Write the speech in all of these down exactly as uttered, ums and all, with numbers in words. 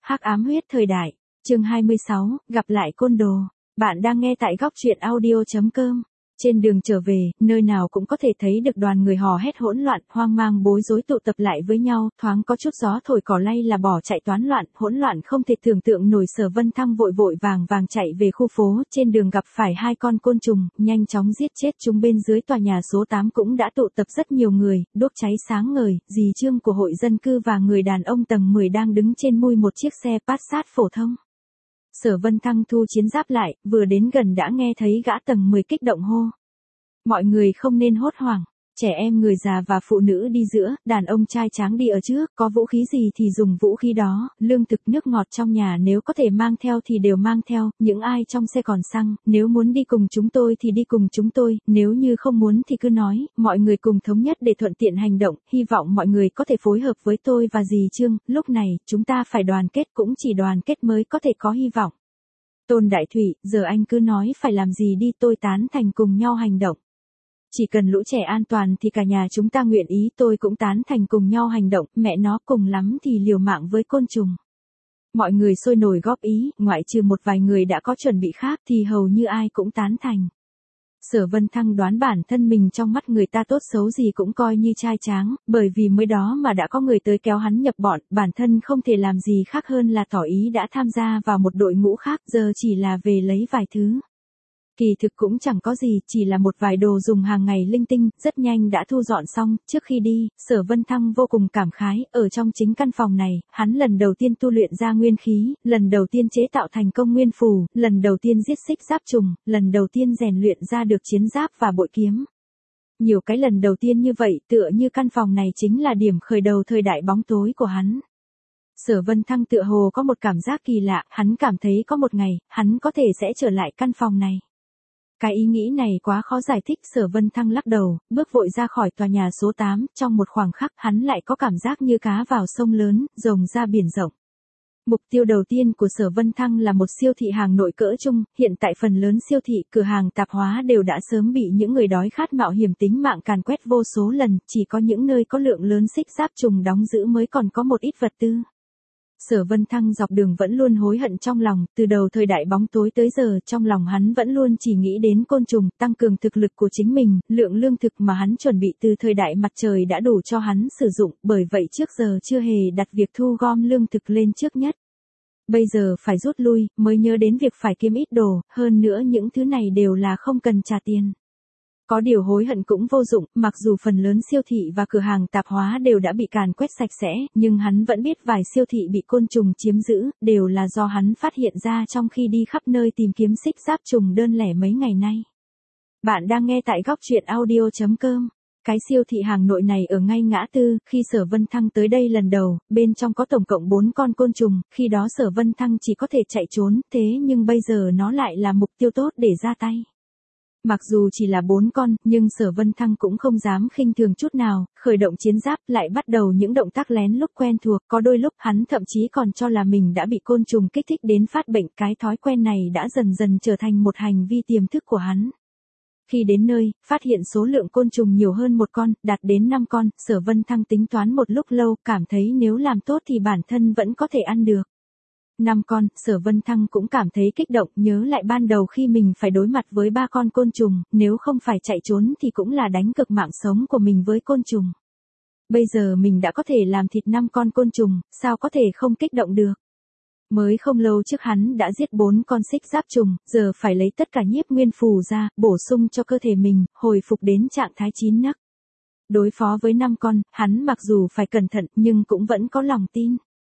Hắc ám huyết thời đại, chương hai mươi sáu, gặp lại côn đồ. Bạn đang nghe tại góc truyện audio chấm com. Trên đường trở về, nơi nào cũng có thể thấy được đoàn người hò hét hỗn loạn, hoang mang bối rối tụ tập lại với nhau, thoáng có chút gió thổi cỏ lay là bỏ chạy toán loạn, hỗn loạn không thể tưởng tượng nổi. Sở Vân Thăng vội vội vàng vàng chạy về khu phố, trên đường gặp phải hai con côn trùng, nhanh chóng giết chết chúng. Bên dưới tòa nhà số tám cũng đã tụ tập rất nhiều người, đốt cháy sáng ngời, dì Trương của hội dân cư và người đàn ông tầng mười đang đứng trên mui một chiếc xe Passat phổ thông. Sở Vân Thăng thu chiến giáp lại, vừa đến gần đã nghe thấy gã tầng mười kích động hô. Mọi người không nên hốt hoảng, trẻ em người già và phụ nữ đi giữa, đàn ông trai tráng đi ở trước, có vũ khí gì thì dùng vũ khí đó, lương thực nước ngọt trong nhà nếu có thể mang theo thì đều mang theo, những ai trong xe còn xăng, nếu muốn đi cùng chúng tôi thì đi cùng chúng tôi, nếu như không muốn thì cứ nói, mọi người cùng thống nhất để thuận tiện hành động, hy vọng mọi người có thể phối hợp với tôi và dì Trương, lúc này, chúng ta phải đoàn kết, cũng chỉ đoàn kết mới có thể có hy vọng. Tôn Đại Thủy, giờ anh cứ nói phải làm gì đi, tôi tán thành cùng nhau hành động. Chỉ cần lũ trẻ an toàn thì cả nhà chúng ta nguyện ý, tôi cũng tán thành cùng nhau hành động, mẹ nó cùng lắm thì liều mạng với côn trùng. Mọi người sôi nổi góp ý, ngoại trừ một vài người đã có chuẩn bị khác thì hầu như ai cũng tán thành. Sở Vân Thăng đoán bản thân mình trong mắt người ta tốt xấu gì cũng coi như trai tráng, bởi vì mới đó mà đã có người tới kéo hắn nhập bọn, bản thân không thể làm gì khác hơn là tỏ ý đã tham gia vào một đội ngũ khác, giờ chỉ là về lấy vài thứ. Kỳ thực cũng chẳng có gì, chỉ là một vài đồ dùng hàng ngày linh tinh, rất nhanh đã thu dọn xong. Trước khi đi, Sở Vân Thăng vô cùng cảm khái, ở trong chính căn phòng này, hắn lần đầu tiên tu luyện ra nguyên khí, lần đầu tiên chế tạo thành công nguyên phù, lần đầu tiên giết xích giáp trùng, lần đầu tiên rèn luyện ra được chiến giáp và bội kiếm. Nhiều cái lần đầu tiên như vậy, tựa như căn phòng này chính là điểm khởi đầu thời đại bóng tối của hắn. Sở Vân Thăng tựa hồ có một cảm giác kỳ lạ, hắn cảm thấy có một ngày, hắn có thể sẽ trở lại căn phòng này. Cái ý nghĩ này quá khó giải thích, Sở Vân Thăng lắc đầu, bước vội ra khỏi tòa nhà số tám, trong một khoảng khắc hắn lại có cảm giác như cá vào sông lớn, rồng ra biển rộng. Mục tiêu đầu tiên của Sở Vân Thăng là một siêu thị hàng nội cỡ trung, hiện tại phần lớn siêu thị, cửa hàng tạp hóa đều đã sớm bị những người đói khát mạo hiểm tính mạng càn quét vô số lần, chỉ có những nơi có lượng lớn xích giáp trùng đóng giữ mới còn có một ít vật tư. Sở Vân Thăng dọc đường vẫn luôn hối hận trong lòng, từ đầu thời đại bóng tối tới giờ, trong lòng hắn vẫn luôn chỉ nghĩ đến côn trùng, tăng cường thực lực của chính mình, lượng lương thực mà hắn chuẩn bị từ thời đại mặt trời đã đủ cho hắn sử dụng, bởi vậy trước giờ chưa hề đặt việc thu gom lương thực lên trước nhất. Bây giờ phải rút lui, mới nhớ đến việc phải kiếm ít đồ, hơn nữa những thứ này đều là không cần trả tiền. Có điều hối hận cũng vô dụng, mặc dù phần lớn siêu thị và cửa hàng tạp hóa đều đã bị càn quét sạch sẽ, nhưng hắn vẫn biết vài siêu thị bị côn trùng chiếm giữ, đều là do hắn phát hiện ra trong khi đi khắp nơi tìm kiếm xích giáp trùng đơn lẻ mấy ngày nay. Bạn đang nghe tại góc truyện audio chấm com. Cái siêu thị hàng nội này ở ngay ngã tư, khi Sở Vân Thăng tới đây lần đầu, bên trong có tổng cộng bốn con côn trùng, khi đó Sở Vân Thăng chỉ có thể chạy trốn, thế nhưng bây giờ nó lại là mục tiêu tốt để ra tay. Mặc dù chỉ là bốn con, nhưng Sở Vân Thăng cũng không dám khinh thường chút nào, khởi động chiến giáp, lại bắt đầu những động tác lén lút quen thuộc, có đôi lúc hắn thậm chí còn cho là mình đã bị côn trùng kích thích đến phát bệnh, cái thói quen này đã dần dần trở thành một hành vi tiềm thức của hắn. Khi đến nơi, phát hiện số lượng côn trùng nhiều hơn một con, đạt đến năm con, Sở Vân Thăng tính toán một lúc lâu, cảm thấy nếu làm tốt thì bản thân vẫn có thể ăn được. Năm con, Sở Vân Thăng cũng cảm thấy kích động, nhớ lại ban đầu khi mình phải đối mặt với ba con côn trùng, nếu không phải chạy trốn thì cũng là đánh cược mạng sống của mình với côn trùng. Bây giờ mình đã có thể làm thịt năm con côn trùng, sao có thể không kích động được. Mới không lâu trước hắn đã giết bốn con xích giáp trùng, giờ phải lấy tất cả nhiếp nguyên phù ra, bổ sung cho cơ thể mình, hồi phục đến trạng thái chín nấc. Đối phó với năm con, hắn mặc dù phải cẩn thận nhưng cũng vẫn có lòng tin.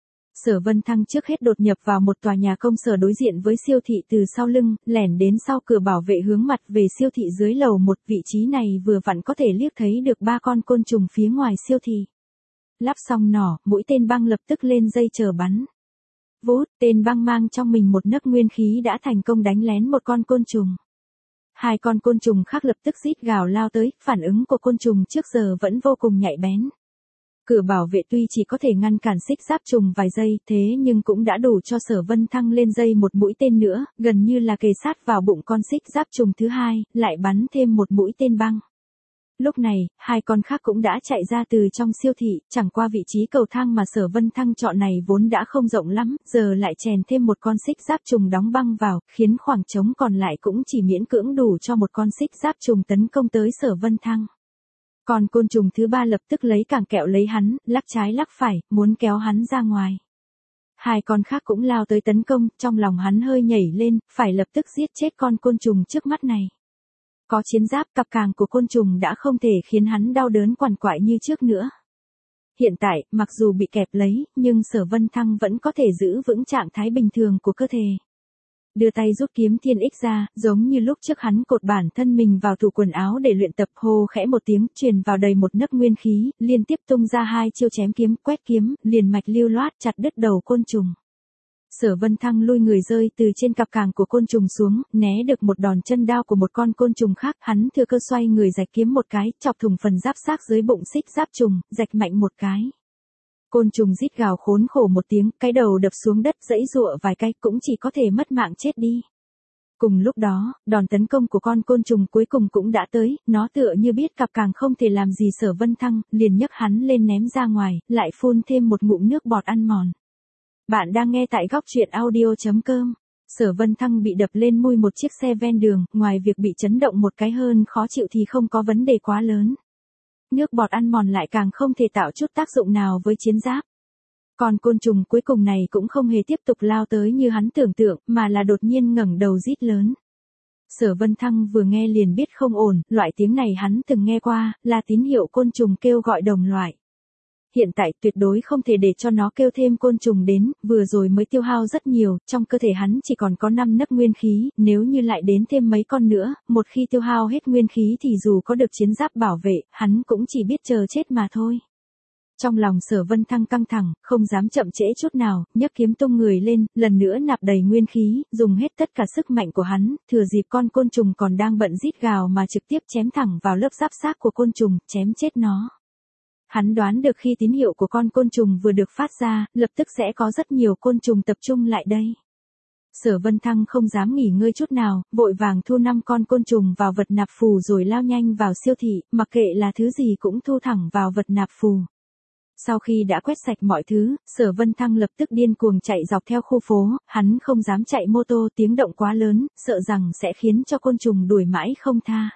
Sở Vân Thăng trước hết đột nhập vào một tòa nhà công sở đối diện với siêu thị từ sau lưng, lẻn đến sau cửa bảo vệ hướng mặt về siêu thị dưới lầu một, vị trí này vừa vặn có thể liếc thấy được ba con côn trùng phía ngoài siêu thị. Lắp xong nỏ, mũi tên băng lập tức lên dây chờ bắn. Vút, tên băng mang trong mình một nấc nguyên khí đã thành công đánh lén một con côn trùng. Hai con côn trùng khác lập tức rít gào lao tới, phản ứng của côn trùng trước giờ vẫn vô cùng nhạy bén. Cửa bảo vệ tuy chỉ có thể ngăn cản xích giáp trùng vài giây, thế nhưng cũng đã đủ cho Sở Vân Thăng lên dây một mũi tên nữa, gần như là kề sát vào bụng con xích giáp trùng thứ hai, lại bắn thêm một mũi tên băng. Lúc này, hai con khác cũng đã chạy ra từ trong siêu thị, chẳng qua vị trí cầu thang mà Sở Vân Thăng chọn này vốn đã không rộng lắm, giờ lại chèn thêm một con xích giáp trùng đóng băng vào, khiến khoảng trống còn lại cũng chỉ miễn cưỡng đủ cho một con xích giáp trùng tấn công tới Sở Vân Thăng. Còn côn trùng thứ ba lập tức lấy cảng kẹo lấy hắn, lắc trái lắc phải, muốn kéo hắn ra ngoài. Hai con khác cũng lao tới tấn công, trong lòng hắn hơi nhảy lên, phải lập tức giết chết con côn trùng trước mắt này. Có chiến giáp, cặp càng của côn trùng đã không thể khiến hắn đau đớn quằn quại như trước nữa. Hiện tại, mặc dù bị kẹp lấy, nhưng Sở Vân Thăng vẫn có thể giữ vững trạng thái bình thường của cơ thể. Đưa tay rút kiếm thiên ích ra, giống như lúc trước hắn cột bản thân mình vào tủ quần áo để luyện tập, hô khẽ một tiếng, truyền vào đầy một nấc nguyên khí, liên tiếp tung ra hai chiêu chém kiếm, quét kiếm, liền mạch lưu loát chặt đứt đầu côn trùng. Sở Vân Thăng lui người rơi từ trên cặp càng của côn trùng xuống, né được một đòn chân đao của một con côn trùng khác, hắn thừa cơ xoay người rạch kiếm một cái, chọc thủng phần giáp xác dưới bụng xích giáp trùng, rạch mạnh một cái. Côn trùng rít gào khốn khổ một tiếng, cái đầu đập xuống đất giãy giụa vài cái cũng chỉ có thể mất mạng chết đi. Cùng lúc đó, đòn tấn công của con côn trùng cuối cùng cũng đã tới, nó tựa như biết cặp càng không thể làm gì Sở Vân Thăng, liền nhấc hắn lên ném ra ngoài, lại phun thêm một ngụm nước bọt ăn mòn. Bạn đang nghe tại góc truyện audio chấm com. Sở Vân Thăng bị đập lên mui một chiếc xe ven đường, ngoài việc bị chấn động một cái hơn khó chịu thì không có vấn đề quá lớn. Nước bọt ăn mòn lại càng không thể tạo chút tác dụng nào với chiến giáp. Còn côn trùng cuối cùng này cũng không hề tiếp tục lao tới như hắn tưởng tượng, mà là đột nhiên ngẩng đầu rít lớn. Sở Vân Thăng vừa nghe liền biết không ổn, loại tiếng này hắn từng nghe qua, là tín hiệu côn trùng kêu gọi đồng loại. Hiện tại tuyệt đối không thể để cho nó kêu thêm côn trùng đến, vừa rồi mới tiêu hao rất nhiều, trong cơ thể hắn chỉ còn có năm nấc nguyên khí, nếu như lại đến thêm mấy con nữa, một khi tiêu hao hết nguyên khí thì dù có được chiến giáp bảo vệ, hắn cũng chỉ biết chờ chết mà thôi. Trong lòng Sở Vân Thăng căng thẳng, không dám chậm trễ chút nào, nhấc kiếm tung người lên, lần nữa nạp đầy nguyên khí, dùng hết tất cả sức mạnh của hắn, thừa dịp con côn trùng còn đang bận rít gào mà trực tiếp chém thẳng vào lớp giáp xác của côn trùng, chém chết nó. Hắn đoán được khi tín hiệu của con côn trùng vừa được phát ra, lập tức sẽ có rất nhiều côn trùng tập trung lại đây. Sở Vân Thăng không dám nghỉ ngơi chút nào, vội vàng thu năm con côn trùng vào vật nạp phù rồi lao nhanh vào siêu thị, mặc kệ là thứ gì cũng thu thẳng vào vật nạp phù. Sau khi đã quét sạch mọi thứ, Sở Vân Thăng lập tức điên cuồng chạy dọc theo khu phố, hắn không dám chạy mô tô, tiếng động quá lớn, sợ rằng sẽ khiến cho côn trùng đuổi mãi không tha.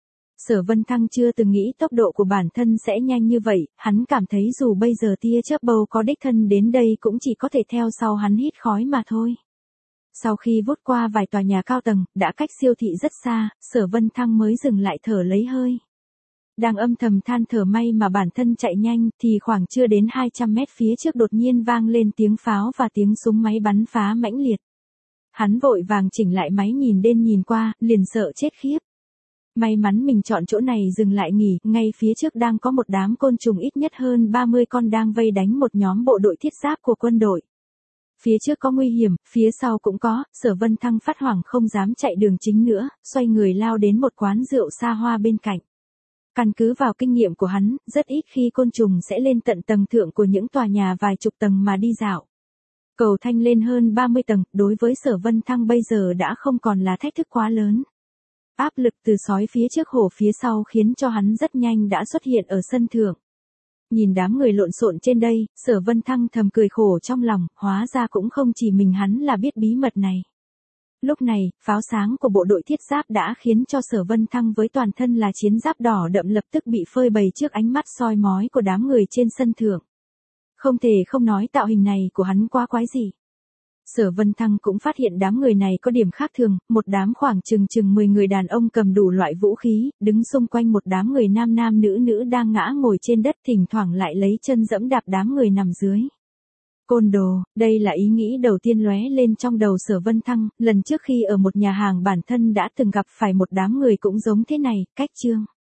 Sở Vân Thăng chưa từng nghĩ tốc độ của bản thân sẽ nhanh như vậy, hắn cảm thấy dù bây giờ tia chớp bầu có đích thân đến đây cũng chỉ có thể theo sau hắn hít khói mà thôi. Sau khi vút qua vài tòa nhà cao tầng, đã cách siêu thị rất xa, Sở Vân Thăng mới dừng lại thở lấy hơi. Đang âm thầm than thở may mà bản thân chạy nhanh, thì khoảng chưa đến hai trăm mét phía trước đột nhiên vang lên tiếng pháo và tiếng súng máy bắn phá mãnh liệt. Hắn vội vàng chỉnh lại máy nhìn đến nhìn qua, liền sợ chết khiếp. May mắn mình chọn chỗ này dừng lại nghỉ, ngay phía trước đang có một đám côn trùng ít nhất hơn ba mươi con đang vây đánh một nhóm bộ đội thiết giáp của quân đội. Phía trước có nguy hiểm, phía sau cũng có, Sở Vân Thăng phát hoảng không dám chạy đường chính nữa, xoay người lao đến một quán rượu xa hoa bên cạnh. Căn cứ vào kinh nghiệm của hắn, rất ít khi côn trùng sẽ lên tận tầng thượng của những tòa nhà vài chục tầng mà đi dạo. Cầu thang lên hơn ba mươi tầng, đối với Sở Vân Thăng bây giờ đã không còn là thách thức quá lớn. Áp lực từ sói phía trước hổ phía sau khiến cho hắn rất nhanh đã xuất hiện ở sân thượng. Nhìn đám người lộn xộn trên đây, Sở Vân Thăng thầm cười khổ trong lòng, hóa ra cũng không chỉ mình hắn là biết bí mật này. Lúc này, pháo sáng của bộ đội thiết giáp đã khiến cho Sở Vân Thăng với toàn thân là chiến giáp đỏ đậm lập tức bị phơi bày trước ánh mắt soi mói của đám người trên sân thượng. Không thể không nói tạo hình này của hắn quá quái dị. Sở Vân Thăng cũng phát hiện đám người này có điểm khác thường, một đám khoảng chừng chừng mười người đàn ông cầm đủ loại vũ khí, đứng xung quanh một đám người nam nam nữ nữ đang ngã ngồi trên đất, thỉnh thoảng lại lấy chân dẫm đạp đám người nằm dưới. Côn đồ, đây là ý nghĩ đầu tiên lóe lên trong đầu Sở Vân Thăng, lần trước khi ở một nhà hàng bản thân đã từng gặp phải một đám người cũng giống thế này, cách chương.